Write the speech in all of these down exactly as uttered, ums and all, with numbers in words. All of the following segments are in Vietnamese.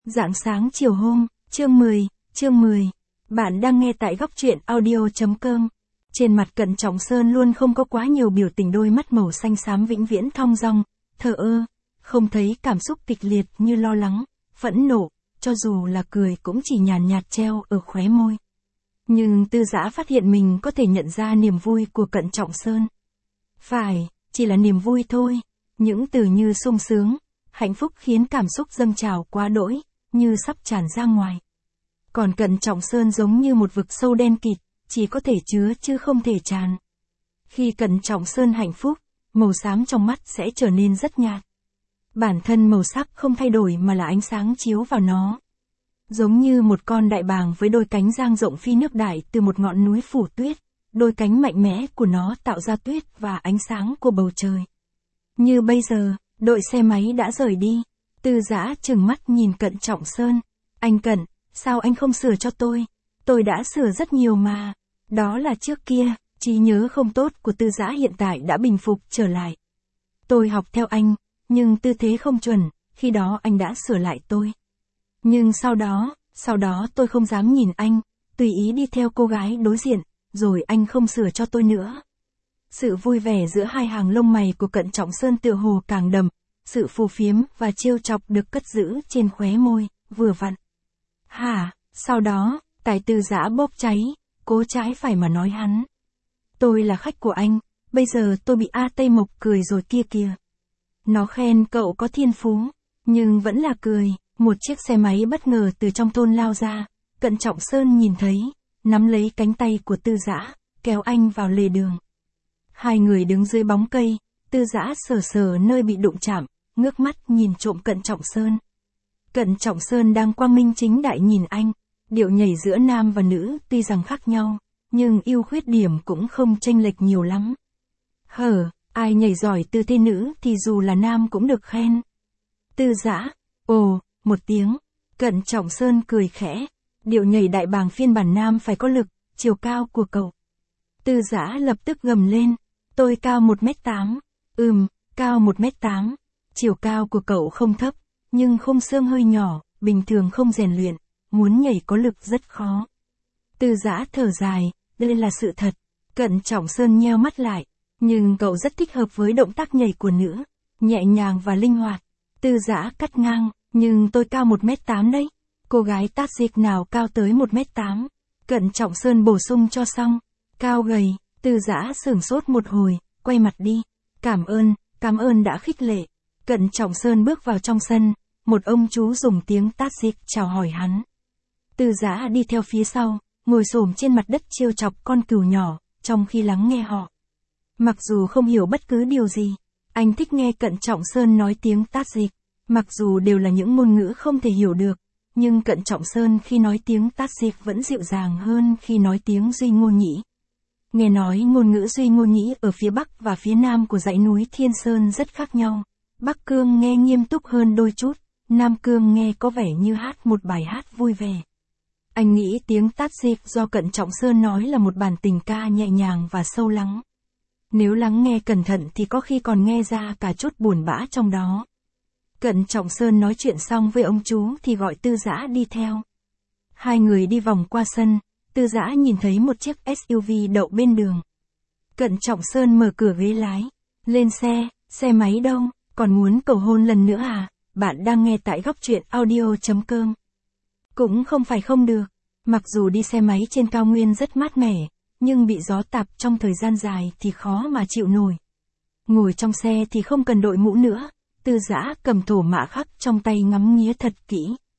Rạng sáng chiều hôm, chương mười, chương mười. Bạn đang nghe tại góc truyện audio.com. Trên mặt Cận Trọng Sơn luôn không có quá nhiều biểu tình, đôi mắt màu xanh xám vĩnh viễn thong dong, thờ ơ, không thấy cảm xúc kịch liệt như lo lắng, phẫn nộ, cho dù là cười cũng chỉ nhàn nhạt treo ở khóe môi. Nhưng Tư Dã phát hiện mình có thể nhận ra niềm vui của Cận Trọng Sơn. Phải, chỉ là niềm vui thôi, những từ như sung sướng, hạnh phúc khiến cảm xúc dâng trào quá đỗi, như sắp tràn ra ngoài. Còn Cận Trọng Sơn giống như một vực sâu đen kịt, chỉ có thể chứa chứ không thể tràn. Khi Cận Trọng Sơn hạnh phúc, màu xám trong mắt sẽ trở nên rất nhạt. Bản thân màu sắc không thay đổi mà là ánh sáng chiếu vào nó. Giống như một con đại bàng với đôi cánh dang rộng phi nước đại từ một ngọn núi phủ tuyết, đôi cánh mạnh mẽ của nó tạo ra tuyết và ánh sáng của bầu trời. Như bây giờ, đội xe máy đã rời đi. Tư Dã trừng mắt nhìn Cận Trọng Sơn. Anh Cận, sao anh không sửa cho tôi? Tôi đã sửa rất nhiều mà. Đó là trước kia, trí nhớ không tốt của Tư Dã hiện tại đã bình phục trở lại. Tôi học theo anh, nhưng tư thế không chuẩn, khi đó anh đã sửa lại tôi. Nhưng sau đó, sau đó tôi không dám nhìn anh, tùy ý đi theo cô gái đối diện, rồi anh không sửa cho tôi nữa. Sự vui vẻ giữa hai hàng lông mày của Cận Trọng Sơn tựa hồ càng đậm, sự phù phiếm và trêu chọc được cất giữ trên khóe môi, vừa vặn. Hả, sau đó, tài Tư Dã bóp cháy, cố trái phải mà nói hắn. Tôi là khách của anh, bây giờ tôi bị A Tây Mộc cười rồi kia kìa. Nó khen cậu có thiên phú, nhưng vẫn là cười. Một chiếc xe máy bất ngờ từ trong thôn lao ra, Cận Trọng Sơn nhìn thấy, nắm lấy cánh tay của Tư Dã, kéo anh vào lề đường. Hai người đứng dưới bóng cây, Tư Dã sờ sờ nơi bị đụng chạm, ngước mắt nhìn trộm Cận Trọng Sơn. Cận Trọng Sơn đang quang minh chính đại nhìn anh, điệu nhảy giữa nam và nữ tuy rằng khác nhau, nhưng ưu khuyết điểm cũng không chênh lệch nhiều lắm. Hở, ai nhảy giỏi tư thế nữ thì dù là nam cũng được khen. Tư Dã, ồ, một tiếng, Cận Trọng Sơn cười khẽ, điệu nhảy đại bàng phiên bản nam phải có lực, chiều cao của cậu. Tư Dã lập tức gầm lên, tôi cao một mét tám, ừm, cao một mét tám, chiều cao của cậu không thấp, nhưng khung xương hơi nhỏ, bình thường không rèn luyện, muốn nhảy có lực rất khó. Tư Dã thở dài, đây là sự thật. Cận Trọng Sơn nheo mắt lại, nhưng cậu rất thích hợp với động tác nhảy của nữ, nhẹ nhàng và linh hoạt. Tư Dã cắt ngang, nhưng tôi cao một mét tám đấy. Cô gái tát dịch nào cao tới một mét tám. Cận Trọng Sơn bổ sung cho xong. Cao gầy, Tư Dã sửng sốt một hồi, quay mặt đi. Cảm ơn, cảm ơn đã khích lệ. Cận Trọng Sơn bước vào trong sân, một ông chú dùng tiếng tát dịch chào hỏi hắn. Tư Dã đi theo phía sau, ngồi xổm trên mặt đất trêu chọc con cừu nhỏ, trong khi lắng nghe họ. Mặc dù không hiểu bất cứ điều gì, anh thích nghe Cận Trọng Sơn nói tiếng tát dịch. Mặc dù đều là những ngôn ngữ không thể hiểu được, nhưng Cận Trọng Sơn khi nói tiếng tát dịch vẫn dịu dàng hơn khi nói tiếng Duy Ngô Nhĩ. Nghe nói ngôn ngữ Duy Ngô Nhĩ ở phía bắc và phía nam của dãy núi Thiên Sơn rất khác nhau. Bắc Cương nghe nghiêm túc hơn đôi chút, Nam Cương nghe có vẻ như hát một bài hát vui vẻ. Anh nghĩ tiếng tát dịch do Cận Trọng Sơn nói là một bản tình ca nhẹ nhàng và sâu lắng. Nếu lắng nghe cẩn thận thì có khi còn nghe ra cả chút buồn bã trong đó. Cận Trọng Sơn nói chuyện xong với ông chú thì gọi Tư Dã đi theo. Hai người đi vòng qua sân, Tư Dã nhìn thấy một chiếc ét u vê đậu bên đường. Cận Trọng Sơn mở cửa ghế lái, lên xe, xe máy đâu, còn muốn cầu hôn lần nữa à? Bạn đang nghe tại góc truyện audio.com. Cũng không phải không được, mặc dù đi xe máy trên cao nguyên rất mát mẻ, nhưng bị gió tạt trong thời gian dài thì khó mà chịu nổi. Ngồi trong xe thì không cần đội mũ nữa. Tư Dã cầm thổ mã khắc trong tay ngắm nghía thật kỹ.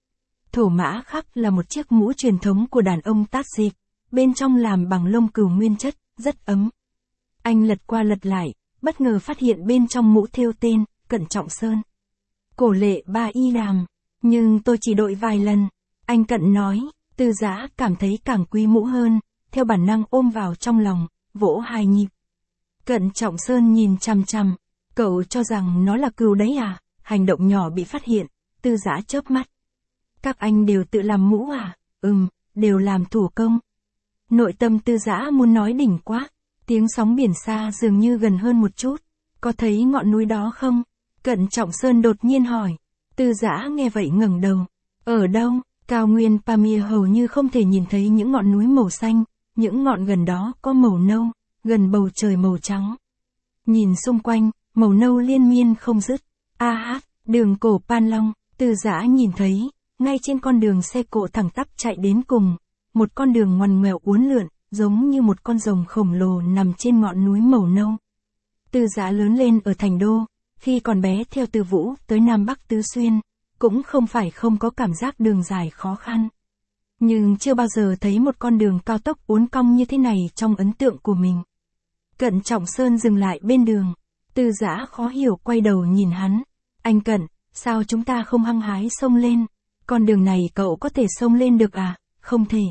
Thổ mã khắc là một chiếc mũ truyền thống của đàn ông tát dịch, bên trong làm bằng lông cừu nguyên chất, rất ấm. Anh lật qua lật lại, bất ngờ phát hiện bên trong mũ thêu tên, Cận Trọng Sơn. Cổ lệ ba y đàm, nhưng tôi chỉ đội vài lần. Anh Cận nói, Tư Dã cảm thấy càng quý mũ hơn, theo bản năng ôm vào trong lòng, vỗ hai nhịp. Cận Trọng Sơn nhìn chằm chằm. Cậu cho rằng nó là cừu đấy à? Hành động nhỏ bị phát hiện, Tư Dã chớp mắt. Các anh đều tự làm mũ à? Ừm, đều làm thủ công. Nội tâm Tư Dã muốn nói đỉnh quá. Tiếng sóng biển xa dường như gần hơn một chút. Có thấy ngọn núi đó không? Cận Trọng Sơn đột nhiên hỏi. Tư Dã nghe vậy ngẩng đầu. Ở đâu? Cao nguyên Pamir hầu như không thể nhìn thấy những ngọn núi màu xanh, những ngọn gần đó có màu nâu, gần bầu trời màu trắng. Nhìn xung quanh, màu nâu liên miên không dứt. A hát, đường cổ Pan Long, Từ Dã nhìn thấy, ngay trên con đường xe cộ thẳng tắp chạy đến cùng, một con đường ngoằn ngoèo uốn lượn, giống như một con rồng khổng lồ nằm trên ngọn núi màu nâu. Từ Dã lớn lên ở thành đô, khi còn bé theo Từ Vũ tới Nam Bắc Tứ Xuyên, cũng không phải không có cảm giác đường dài khó khăn. Nhưng chưa bao giờ thấy một con đường cao tốc uốn cong như thế này trong ấn tượng của mình. Cận Trọng Sơn dừng lại bên đường. Từ Dã khó hiểu quay đầu nhìn hắn. Anh Cận, sao chúng ta không hăng hái xông lên? Con đường này cậu có thể xông lên được à? Không thể.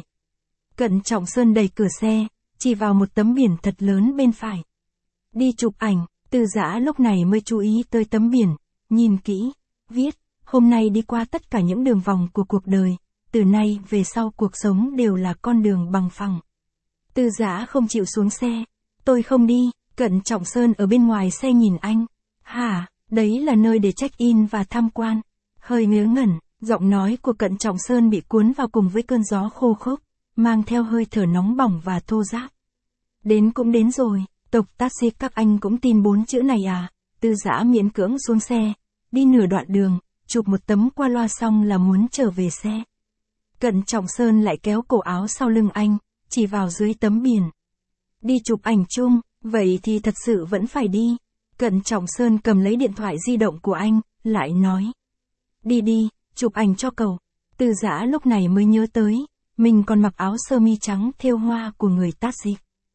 Cận Trọng Sơn đẩy cửa xe, chỉ vào một tấm biển thật lớn bên phải. Đi chụp ảnh. Từ Dã lúc này mới chú ý tới tấm biển, nhìn kỹ, viết, hôm nay đi qua tất cả những đường vòng của cuộc đời, từ nay về sau cuộc sống đều là con đường bằng phẳng. Từ Dã không chịu xuống xe, tôi không đi. Cận Trọng Sơn ở bên ngoài xe nhìn anh. Hả, đấy là nơi để check-in và tham quan. Hơi ngớ ngẩn, giọng nói của Cận Trọng Sơn bị cuốn vào cùng với cơn gió khô khốc, mang theo hơi thở nóng bỏng và thô ráp. Đến cũng đến rồi, tộc taxi các anh cũng tin bốn chữ này à? Từ Dã miễn cưỡng xuống xe, đi nửa đoạn đường, chụp một tấm qua loa xong là muốn trở về xe. Cận Trọng Sơn lại kéo cổ áo sau lưng anh, chỉ vào dưới tấm biển. Đi chụp ảnh chung, vậy thì thật sự vẫn phải đi. Cận Trọng Sơn cầm lấy điện thoại di động của anh, lại nói. Đi đi, chụp ảnh cho cậu. Từ Dã lúc này mới nhớ tới, mình còn mặc áo sơ mi trắng thêu hoa của người taxi.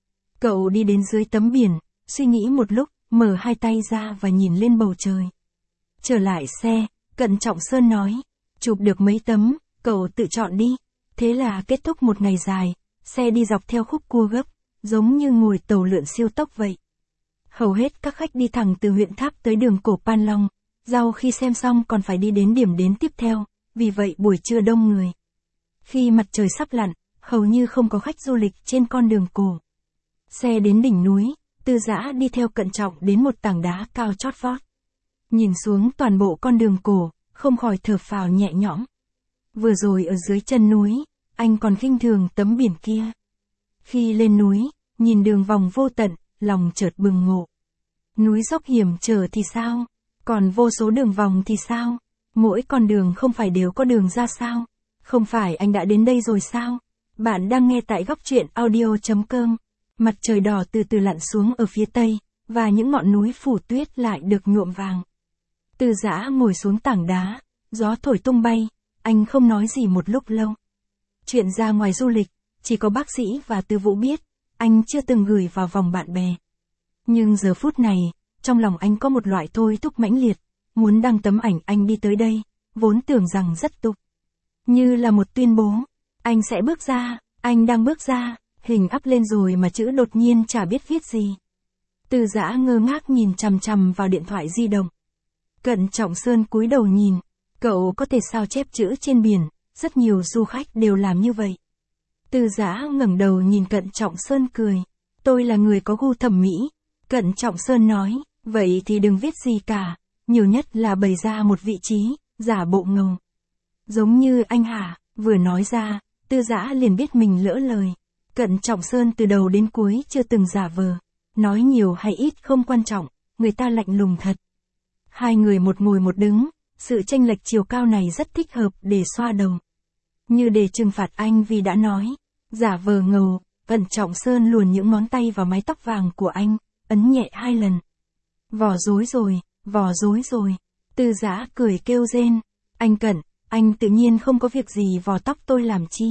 Cậu đi đến dưới tấm biển, suy nghĩ một lúc, mở hai tay ra và nhìn lên bầu trời. Trở lại xe, Cận Trọng Sơn nói, chụp được mấy tấm, cậu tự chọn đi. Thế là kết thúc một ngày dài, xe đi dọc theo khúc cua gấp, giống như ngồi tàu lượn siêu tốc vậy. Hầu hết các khách đi thẳng từ huyện Tháp tới đường cổ Pan Long, sau khi xem xong còn phải đi đến điểm đến tiếp theo, vì vậy buổi trưa đông người. Khi mặt trời sắp lặn, hầu như không có khách du lịch trên con đường cổ. Xe đến đỉnh núi, Từ Dã đi theo Cận Trọng đến một tảng đá cao chót vót. Nhìn xuống toàn bộ con đường cổ, không khỏi thở phào nhẹ nhõm. Vừa rồi ở dưới chân núi, anh còn khinh thường tấm biển kia. Khi lên núi, nhìn đường vòng vô tận, lòng chợt bừng ngộ. Núi dốc hiểm trở thì sao? Còn vô số đường vòng thì sao? Mỗi con đường không phải đều có đường ra sao? Không phải anh đã đến đây rồi sao? Bạn đang nghe tại góc truyện audio chấm com. Mặt trời đỏ từ từ lặn xuống ở phía tây, và những ngọn núi phủ tuyết lại được nhuộm vàng. Từ Dã ngồi xuống tảng đá, gió thổi tung bay, anh không nói gì một lúc lâu. Chuyện ra ngoài du lịch, chỉ có bác sĩ và Từ Vũ biết, anh chưa từng gửi vào vòng bạn bè. Nhưng giờ phút này, trong lòng anh có một loại thôi thúc mãnh liệt, muốn đăng tấm ảnh anh đi tới đây, vốn tưởng rằng rất tục. Như là một tuyên bố, anh sẽ bước ra, anh đang bước ra, hình up lên rồi mà chữ đột nhiên chả biết viết gì. Từ Dã ngơ ngác nhìn chằm chằm vào điện thoại di động. Cận Trọng Sơn cúi đầu nhìn, cậu có thể sao chép chữ trên biển, rất nhiều du khách đều làm như vậy. Từ Dã ngẩng đầu nhìn Cận Trọng Sơn cười, tôi là người có gu thẩm mỹ. Cận Trọng Sơn nói, vậy thì đừng viết gì cả, nhiều nhất là bày ra một vị trí, giả bộ ngầu. Giống như anh hả? Vừa nói ra, Từ Dã liền biết mình lỡ lời. Cận Trọng Sơn từ đầu đến cuối chưa từng giả vờ, nói nhiều hay ít không quan trọng, người ta lạnh lùng thật. Hai người một ngồi một đứng, sự chênh lệch chiều cao này rất thích hợp để xoa đầu. Như để trừng phạt anh vì đã nói, giả vờ ngầu. Cận Trọng Sơn luồn những ngón tay vào mái tóc vàng của anh, ấn nhẹ hai lần. Vò rối rồi, vò rối rồi. Từ Dã cười kêu rên. Anh Cận, anh tự nhiên không có việc gì vò tóc tôi làm chi.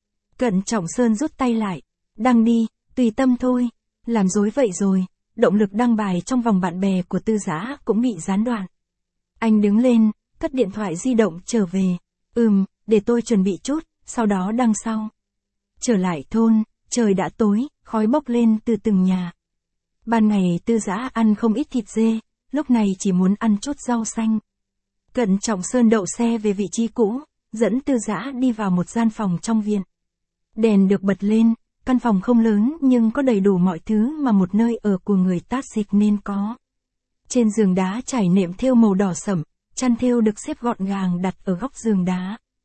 Cận Trọng Sơn rút tay lại. Đăng đi, tùy tâm thôi. Làm dối vậy rồi, động lực đăng bài trong vòng bạn bè của Từ Dã cũng bị gián đoạn. Anh đứng lên, cất điện thoại di động trở về. Ừm, để tôi chuẩn bị chút, sau đó đăng sau. Trở lại thôn, trời đã tối, khói bốc lên từ từng nhà. Ban ngày Từ Dã ăn không ít thịt dê, lúc này chỉ muốn ăn chút rau xanh. Cận Trọng Sơn đậu xe về vị trí cũ, dẫn Từ Dã đi vào một gian phòng trong viện. Đèn được bật lên, căn phòng không lớn nhưng có đầy đủ mọi thứ mà một nơi ở của người taxi nên có. Trên giường đá trải nệm thêu màu đỏ sẫm, chăn thêu được xếp gọn gàng đặt ở góc giường đá.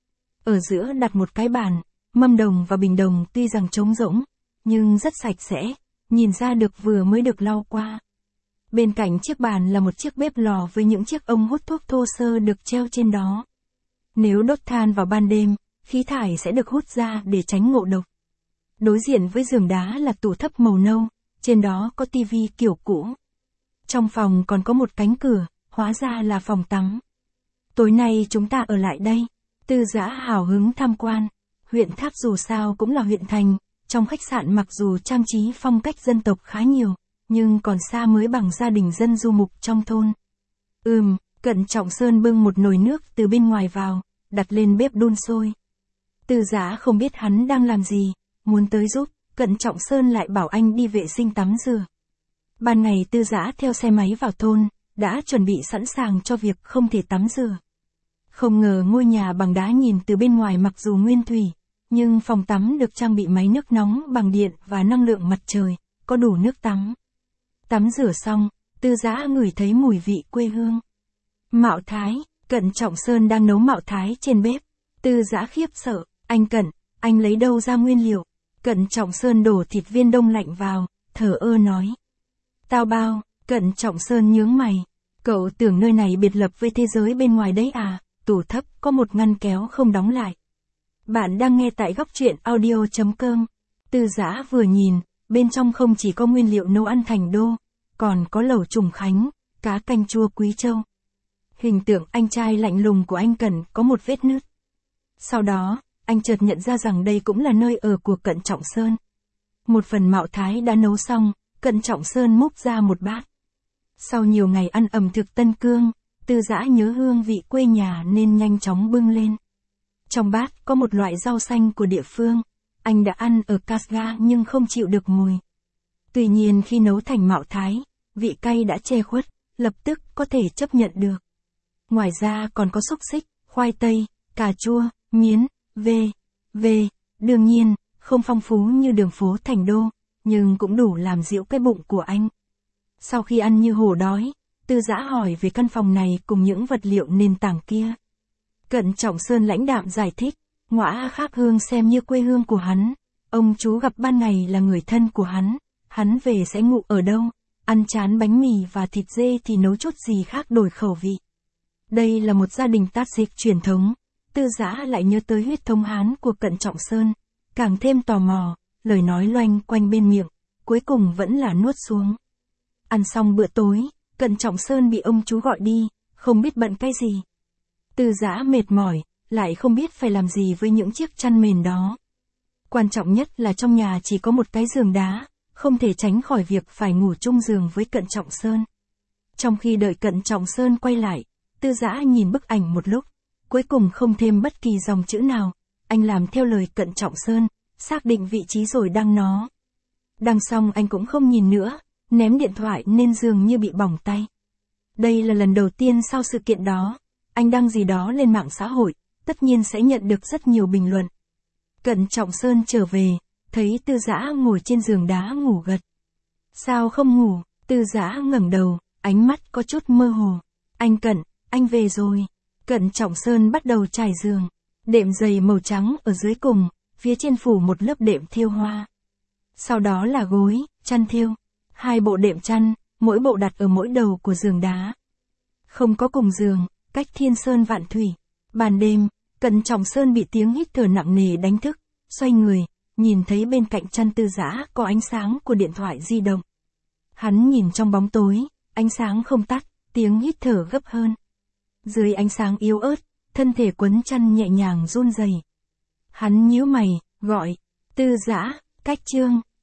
Ở giữa đặt một cái bàn, mâm đồng và bình đồng tuy rằng trống rỗng, nhưng rất sạch sẽ, nhìn ra được vừa mới được lau qua. Bên cạnh chiếc bàn là một chiếc bếp lò với những chiếc ống hút thuốc thô sơ được treo trên đó. Nếu đốt than vào ban đêm, khí thải sẽ được hút ra để tránh ngộ độc. Đối diện với giường đá là tủ thấp màu nâu, trên đó có tivi kiểu cũ. Trong phòng còn có một cánh cửa, hóa ra là phòng tắm. Tối nay chúng ta ở lại đây. Tư Dã hào hứng tham quan. Huyện Tháp dù sao cũng là huyện thành, trong khách sạn mặc dù trang trí phong cách dân tộc khá nhiều, nhưng còn xa mới bằng gia đình dân du mục trong thôn. Ừm, Cận Trọng Sơn bưng một nồi nước từ bên ngoài vào, đặt lên bếp đun sôi. Tư Dã không biết hắn đang làm gì, muốn tới giúp, Cận Trọng Sơn lại bảo anh đi vệ sinh tắm rửa. Ban ngày Tư Dã theo xe máy vào thôn, đã chuẩn bị sẵn sàng cho việc không thể tắm rửa. Không ngờ ngôi nhà bằng đá nhìn từ bên ngoài mặc dù nguyên thủy, nhưng phòng tắm được trang bị máy nước nóng bằng điện và năng lượng mặt trời, có đủ nước tắm. Tắm rửa xong, Tư Dã ngửi thấy mùi vị quê hương. Mạo Thái, Cận Trọng Sơn đang nấu mạo Thái trên bếp. Tư Dã khiếp sợ, anh Cận, anh lấy đâu ra nguyên liệu? Cận Trọng Sơn đổ thịt viên đông lạnh vào, thở ơ nói. Tao bao, Cận Trọng Sơn nhướng mày. Cậu tưởng nơi này biệt lập với thế giới bên ngoài đấy à? Tủ thấp có một ngăn kéo không đóng lại. Bạn đang nghe tại góc truyện audio chấm com. Tư Dã vừa nhìn, bên trong không chỉ có nguyên liệu nấu ăn thành đô, còn có lẩu trùng khánh, cá canh chua Quý Châu. Hình tượng anh trai lạnh lùng của anh Cận có một vết nứt. Sau đó, anh chợt nhận ra rằng đây cũng là nơi ở của Cận Trọng Sơn. Một phần mạo Thái đã nấu xong, Cận Trọng Sơn múc ra một bát. Sau nhiều ngày ăn ẩm thực Tân Cương, Tư Dã nhớ hương vị quê nhà nên nhanh chóng bưng lên. Trong bát có một loại rau xanh của địa phương, anh đã ăn ở Kasga nhưng không chịu được mùi. Tuy nhiên khi nấu thành mạo Thái, vị cay đã che khuất, lập tức có thể chấp nhận được. Ngoài ra còn có xúc xích, khoai tây, cà chua, miến, vê, vê, đương nhiên, không phong phú như đường phố thành đô, nhưng cũng đủ làm dịu cái bụng của anh. Sau khi ăn như hổ đói, Tư Dã hỏi về căn phòng này cùng những vật liệu nền tảng kia. Cận Trọng Sơn lãnh đạm giải thích, ngõa khác hương xem như quê hương của hắn. Ông chú gặp ban ngày là người thân của hắn, hắn về sẽ ngủ ở đâu, ăn chán bánh mì và thịt dê thì nấu chút gì khác đổi khẩu vị. Đây là một gia đình tát dịch truyền thống. Tư Dã lại nhớ tới huyết thống Hán của Cận Trọng Sơn, càng thêm tò mò, lời nói loanh quanh bên miệng, cuối cùng vẫn là nuốt xuống. Ăn xong bữa tối, Cận Trọng Sơn bị ông chú gọi đi, không biết bận cái gì. Tư Dã mệt mỏi, lại không biết phải làm gì với những chiếc chăn mền đó. Quan trọng nhất là trong nhà chỉ có một cái giường đá, không thể tránh khỏi việc phải ngủ chung giường với Cận Trọng Sơn. Trong khi đợi Cận Trọng Sơn quay lại, Tư Dã nhìn bức ảnh một lúc, cuối cùng không thêm bất kỳ dòng chữ nào, anh làm theo lời Cận Trọng Sơn, xác định vị trí rồi đăng nó. Đăng xong anh cũng không nhìn nữa, ném điện thoại nên dường như bị bỏng tay. Đây là lần đầu tiên sau sự kiện đó, anh đăng gì đó lên mạng xã hội, tất nhiên sẽ nhận được rất nhiều bình luận. Cận Trọng Sơn trở về, thấy Tư Dã ngồi trên giường đá ngủ gật. Sao không ngủ? Tư Dã ngẩng đầu, ánh mắt có chút mơ hồ. Anh Cận, anh về rồi. Cận Trọng Sơn bắt đầu trải giường. Đệm dày màu trắng ở dưới cùng, phía trên phủ một lớp đệm thêu hoa. Sau đó là gối, chăn thêu. Hai bộ đệm chăn, mỗi bộ đặt ở mỗi đầu của giường đá. Không có cùng giường, cách thiên sơn vạn thủy. Ban đêm, Cận Trọng Sơn bị tiếng hít thở nặng nề đánh thức, xoay người, nhìn thấy bên cạnh chăn Tư Dã có ánh sáng của điện thoại di động. Hắn nhìn trong bóng tối, ánh sáng không tắt, tiếng hít thở gấp hơn. Dưới ánh sáng yếu ớt, thân thể quấn chăn nhẹ nhàng run rẩy. Hắn nhíu mày, gọi, Tư Dã, cách chương.